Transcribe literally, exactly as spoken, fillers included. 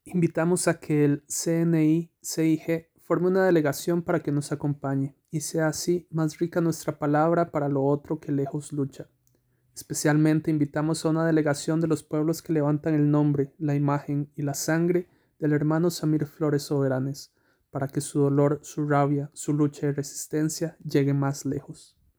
Invitamos a que el C N I C I G forme una delegación para que nos acompañe, y sea así más rica nuestra palabra para lo otro que lejos lucha. Especialmente invitamos a una delegación de los pueblos que levantan el nombre, la imagen y la sangre del hermano Samir Flores Soberanes, para que su dolor, su rabia, su lucha y resistencia llegue más lejos.